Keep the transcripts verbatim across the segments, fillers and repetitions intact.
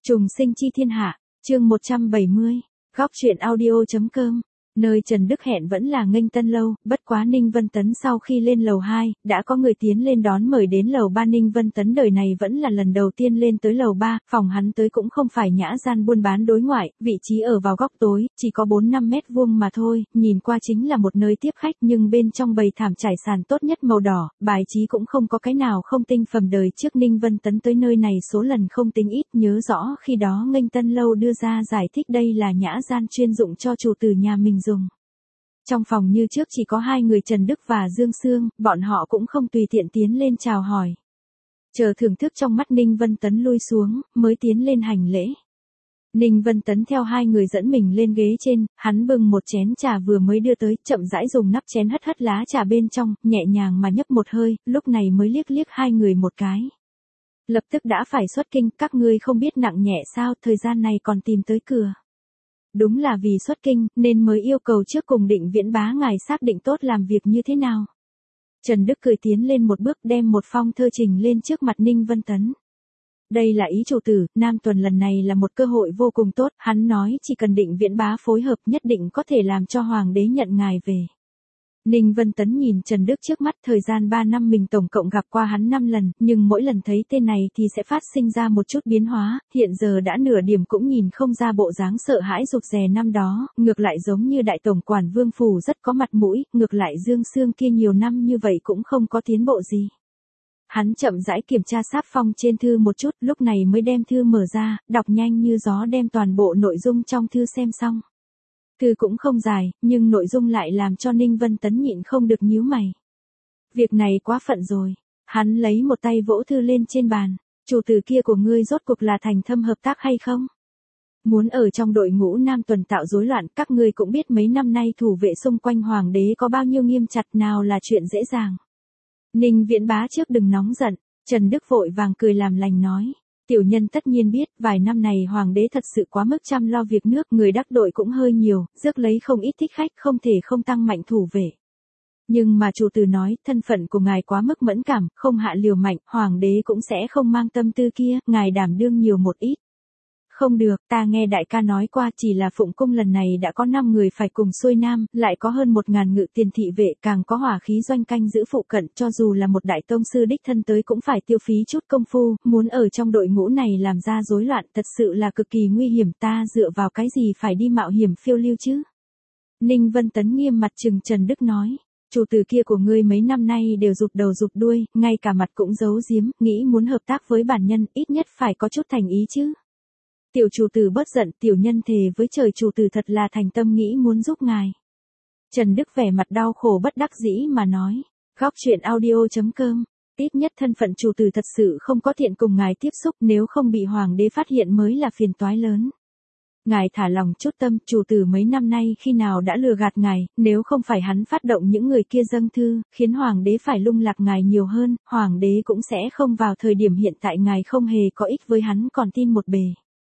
Trùng sinh chi thiên hạ, chương một trăm bảy mươi, góc truyện audio.com. Nơi Trần Đức hẹn vẫn là Nghênh Tân lâu, bất quá Ninh Vân Tấn sau khi lên lầu hai, đã có người tiến lên đón mời đến lầu ba. Ninh Vân Tấn đời này vẫn là lần đầu tiên lên tới lầu ba, phòng hắn tới cũng không phải nhã gian buôn bán đối ngoại, vị trí ở vào góc tối, chỉ có bốn năm mét vuông mà thôi, nhìn qua chính là một nơi tiếp khách nhưng bên trong bày thảm trải sàn tốt nhất màu đỏ, bài trí cũng không có cái nào không tinh phẩm. Đời trước Ninh Vân Tấn tới nơi này số lần không tính ít, nhớ rõ khi đó Nghênh Tân lâu đưa ra giải thích đây là nhã gian chuyên dụng cho chủ tử nhà mình dùng. Trong phòng như trước chỉ có hai người Trần Đức và Dương Sương, bọn họ cũng không tùy tiện tiến lên chào hỏi. Chờ thưởng thức trong mắt Ninh Vân Tấn lui xuống, mới tiến lên hành lễ. Ninh Vân Tấn theo hai người dẫn mình lên ghế trên, hắn bưng một chén trà vừa mới đưa tới, chậm rãi dùng nắp chén hất hất lá trà bên trong, nhẹ nhàng mà nhấp một hơi, lúc này mới liếc liếc hai người một cái. Lập tức đã phải xuất kinh, các ngươi không biết nặng nhẹ sao, thời gian này còn tìm tới cửa. Đúng là vì xuất kinh, nên mới yêu cầu trước cùng Định Viễn bá ngài xác định tốt làm việc như thế nào. Trần Đức cười tiến lên một bước đem một phong thơ trình lên trước mặt Ninh Vân Tấn. Đây là ý chủ tử, Nam Tuần lần này là một cơ hội vô cùng tốt, hắn nói chỉ cần Định Viễn bá phối hợp nhất định có thể làm cho Hoàng đế nhận ngài về. Ninh Vân Tấn nhìn Trần Đức trước mắt, thời gian ba năm mình tổng cộng gặp qua hắn năm lần, nhưng mỗi lần thấy tên này thì sẽ phát sinh ra một chút biến hóa, hiện giờ đã nửa điểm cũng nhìn không ra bộ dáng sợ hãi rụt rè năm đó, ngược lại giống như đại tổng quản Vương Phủ rất có mặt mũi, ngược lại Dương Sương kia nhiều năm như vậy cũng không có tiến bộ gì. Hắn chậm rãi kiểm tra sáp phong trên thư một chút, lúc này mới đem thư mở ra, đọc nhanh như gió đem toàn bộ nội dung trong thư xem xong. Thư cũng không dài, nhưng nội dung lại làm cho Ninh Vân Tấn nhịn không được nhíu mày. Việc này quá phận rồi. Hắn lấy một tay vỗ thư lên trên bàn. Chủ tử kia của ngươi rốt cuộc là thành thâm hợp tác hay không? Muốn ở trong đội ngũ Nam Tuần tạo rối loạn, các ngươi cũng biết mấy năm nay thủ vệ xung quanh Hoàng đế có bao nhiêu nghiêm chặt, nào là chuyện dễ dàng. Ninh Viễn bá trước đừng nóng giận, Trần Đức vội vàng cười làm lành nói. Tiểu nhân tất nhiên biết, vài năm này Hoàng đế thật sự quá mức chăm lo việc nước, người đắc đội cũng hơi nhiều, rước lấy không ít thích khách, không thể không tăng mạnh thủ vệ. Nhưng mà chủ tử nói, thân phận của ngài quá mức mẫn cảm, không hạ liều mạnh, Hoàng đế cũng sẽ không mang tâm tư kia, ngài đảm đương nhiều một ít. Không được, ta nghe đại ca nói qua chỉ là Phụng Cung lần này đã có năm người phải cùng xuôi nam, lại có hơn một ngàn ngự tiền thị vệ, càng có hỏa khí doanh canh giữ phụ cận, cho dù là một đại tông sư đích thân tới cũng phải tiêu phí chút công phu, muốn ở trong đội ngũ này làm ra rối loạn thật sự là cực kỳ nguy hiểm, ta dựa vào cái gì phải đi mạo hiểm phiêu lưu chứ? Ninh Vân Tấn nghiêm mặt trừng Trần Đức nói. Chủ tử kia của ngươi mấy năm nay đều rụt đầu rụt đuôi, ngay cả mặt cũng giấu giếm, nghĩ muốn hợp tác với bản nhân, ít nhất phải có chút thành ý chứ. Tiểu chủ tử bớt giận, tiểu nhân thề với trời chủ tử thật là thành tâm nghĩ muốn giúp ngài. Trần Đức vẻ mặt đau khổ bất đắc dĩ mà nói. Góc truyện audio.com. Ít nhất thân phận chủ tử thật sự không có thiện cùng ngài tiếp xúc, nếu không bị Hoàng đế phát hiện mới là phiền toái lớn. Ngài thả lòng chút tâm, chủ tử mấy năm nay khi nào đã lừa gạt ngài, nếu không phải hắn phát động những người kia dâng thư, khiến Hoàng đế phải lung lạc ngài nhiều hơn, Hoàng đế cũng sẽ không vào thời điểm hiện tại ngài không hề có ích với hắn còn tin một bề.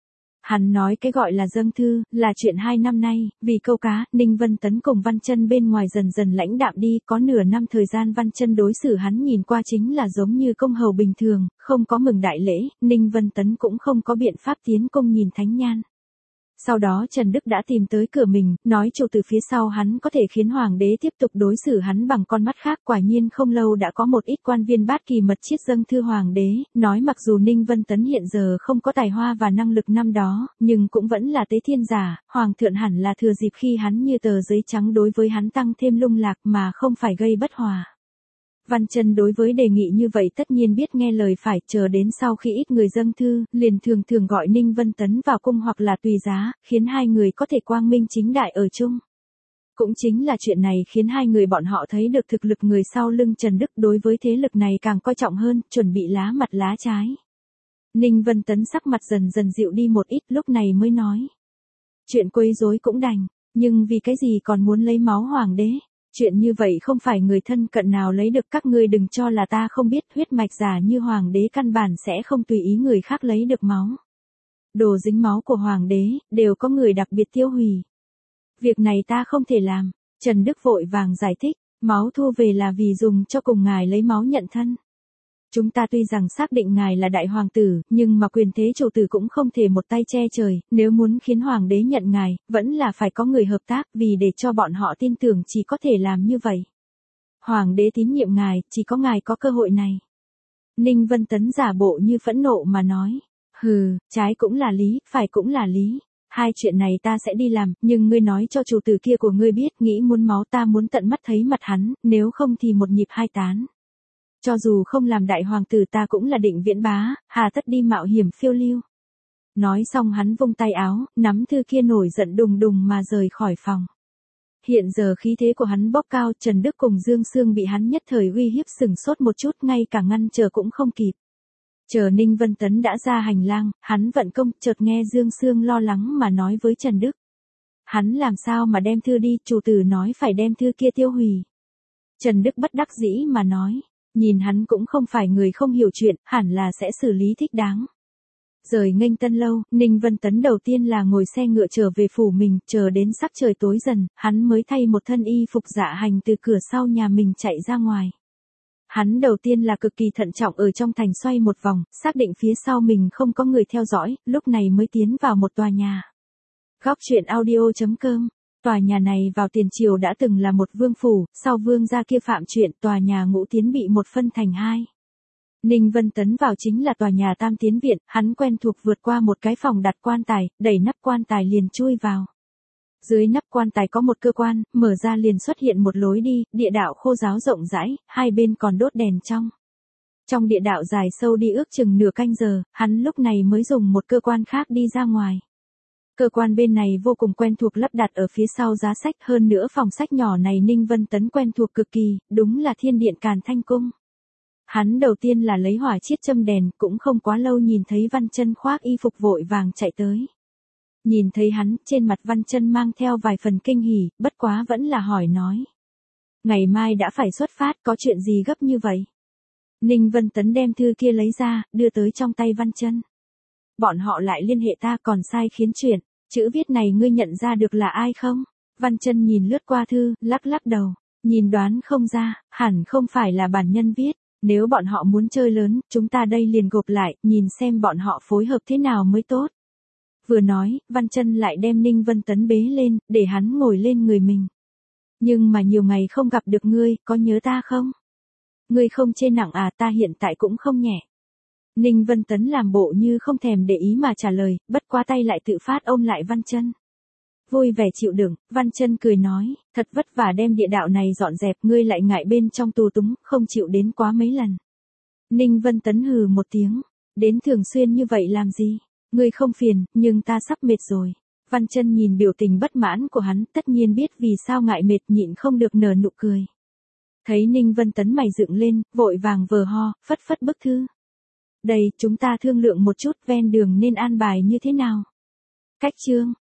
Hắn nói cái gọi là dâng thư, là chuyện hai năm nay, vì câu cá, Ninh Vân Tấn cùng Văn Chân bên ngoài dần dần lãnh đạm đi, có nửa năm thời gian Văn Chân đối xử hắn nhìn qua chính là giống như công hầu bình thường, không có mừng đại lễ, Ninh Vân Tấn cũng không có biện pháp tiến công nhìn thánh nhan. Sau đó Trần Đức đã tìm tới cửa mình, nói chủ từ phía sau hắn có thể khiến Hoàng đế tiếp tục đối xử hắn bằng con mắt khác, quả nhiên không lâu đã có một ít quan viên bát kỳ mật chiết dâng thư Hoàng đế, nói mặc dù Ninh Vân Tấn hiện giờ không có tài hoa và năng lực năm đó, nhưng cũng vẫn là tế thiên giả, Hoàng thượng hẳn là thừa dịp khi hắn như tờ giấy trắng đối với hắn tăng thêm lung lạc mà không phải gây bất hòa. Văn Chân đối với đề nghị như vậy tất nhiên biết nghe lời phải, chờ đến sau khi ít người dâng thư, liền thường thường gọi Ninh Vân Tấn vào cung hoặc là tùy giá, khiến hai người có thể quang minh chính đại ở chung. Cũng chính là chuyện này khiến hai người bọn họ thấy được thực lực người sau lưng Trần Đức, đối với thế lực này càng coi trọng hơn, chuẩn bị lá mặt lá trái. Ninh Vân Tấn sắc mặt dần dần dịu đi một ít, lúc này mới nói. Chuyện quấy rối cũng đành, nhưng vì cái gì còn muốn lấy máu Hoàng đế? Chuyện như vậy không phải người thân cận nào lấy được, các ngươi đừng cho là ta không biết, huyết mạch giả như Hoàng đế căn bản sẽ không tùy ý người khác lấy được máu. Đồ dính máu của Hoàng đế, đều có người đặc biệt tiêu hủy. Việc này ta không thể làm, Trần Đức vội vàng giải thích, máu thu về là vì dùng cho cùng ngài lấy máu nhận thân. Chúng ta tuy rằng xác định ngài là đại hoàng tử, nhưng mà quyền thế chủ tử cũng không thể một tay che trời, nếu muốn khiến hoàng đế nhận ngài, vẫn là phải có người hợp tác, vì để cho bọn họ tin tưởng chỉ có thể làm như vậy. Hoàng đế tín nhiệm ngài, chỉ có ngài có cơ hội này. Ninh Vân Tấn giả bộ như phẫn nộ mà nói. Hừ, trái cũng là lý, phải cũng là lý. Hai chuyện này ta sẽ đi làm, nhưng ngươi nói cho chủ tử kia của ngươi biết, nghĩ muốn máu ta muốn tận mắt thấy mặt hắn, nếu không thì một nhịp hai tán. Cho dù không làm đại hoàng tử ta cũng là Định Viễn bá, hà tất đi mạo hiểm phiêu lưu. Nói xong hắn vung tay áo, nắm thư kia nổi giận đùng đùng mà rời khỏi phòng. Hiện giờ khí thế của hắn bốc cao, Trần Đức cùng Dương Sương bị hắn nhất thời uy hiếp sừng sốt một chút, ngay cả ngăn chờ cũng không kịp. Chờ Ninh Vân Tấn đã ra hành lang, hắn vận công, chợt nghe Dương Sương lo lắng mà nói với Trần Đức. Hắn làm sao mà đem thư đi, chủ tử nói phải đem thư kia tiêu hủy. Trần Đức bất đắc dĩ mà nói, nhìn hắn cũng không phải người không hiểu chuyện, hẳn là sẽ xử lý thích đáng. Rời nghênh Tân Lâu, Ninh Vân Tấn đầu tiên là ngồi xe ngựa trở về phủ mình, chờ đến sắc trời tối dần, hắn mới thay một thân y phục dạ hành từ cửa sau nhà mình chạy ra ngoài. Hắn đầu tiên là cực kỳ thận trọng ở trong thành xoay một vòng, xác định phía sau mình không có người theo dõi, lúc này mới tiến vào một tòa nhà. Góc truyện audio chấm com. Tòa nhà này vào tiền triều đã từng là một vương phủ, sau vương gia kia phạm chuyện, tòa nhà Ngũ Tiến bị một phân thành hai. Ninh Vân Tấn vào chính là tòa nhà Tam Tiến viện, hắn quen thuộc vượt qua một cái phòng đặt quan tài, đẩy nắp quan tài liền chui vào. Dưới nắp quan tài có một cơ quan, mở ra liền xuất hiện một lối đi, địa đạo khô ráo rộng rãi, hai bên còn đốt đèn trong. Trong địa đạo dài sâu đi ước chừng nửa canh giờ, hắn lúc này mới dùng một cơ quan khác đi ra ngoài. Cơ quan bên này vô cùng quen thuộc, lắp đặt ở phía sau giá sách, hơn nữa phòng sách nhỏ này Ninh Vân Tấn quen thuộc cực kỳ, đúng là Thiên Điện Càn Thanh Cung. Hắn đầu tiên là lấy hỏa chiết châm đèn, cũng không quá lâu nhìn thấy Văn Chân khoác y phục vội vàng chạy tới. Nhìn thấy hắn, trên mặt Văn Chân mang theo vài phần kinh hỉ, bất quá vẫn là hỏi nói. Ngày mai đã phải xuất phát, có chuyện gì gấp như vậy? Ninh Vân Tấn đem thư kia lấy ra, đưa tới trong tay Văn Chân. Bọn họ lại liên hệ ta còn sai khiến chuyện, chữ viết này ngươi nhận ra được là ai không? Văn Chân nhìn lướt qua thư, lắc lắc đầu, nhìn đoán không ra, hẳn không phải là bản nhân viết. Nếu bọn họ muốn chơi lớn, chúng ta đây liền gộp lại, nhìn xem bọn họ phối hợp thế nào mới tốt. Vừa nói, Văn Chân lại đem Ninh Vân Tấn bế lên, để hắn ngồi lên người mình. Nhưng mà nhiều ngày không gặp được ngươi, có nhớ ta không? Ngươi không chê nặng à, ta hiện tại cũng không nhẹ. Ninh Vân Tấn làm bộ như không thèm để ý mà trả lời, bất quá tay lại tự phát ôm lại Văn Chân. Vui vẻ chịu đựng, Văn Chân cười nói, thật vất vả đem địa đạo này dọn dẹp, ngươi lại ngại bên trong tù túng, không chịu đến quá mấy lần. Ninh Vân Tấn hừ một tiếng, đến thường xuyên như vậy làm gì? Ngươi không phiền, nhưng ta sắp mệt rồi. Văn Chân nhìn biểu tình bất mãn của hắn, tất nhiên biết vì sao ngại mệt, nhịn không được nở nụ cười. Thấy Ninh Vân Tấn mày dựng lên, vội vàng vờ ho, phất phất bức thư. Đây, chúng ta thương lượng một chút, ven đường nên an bài như thế nào? Cách chương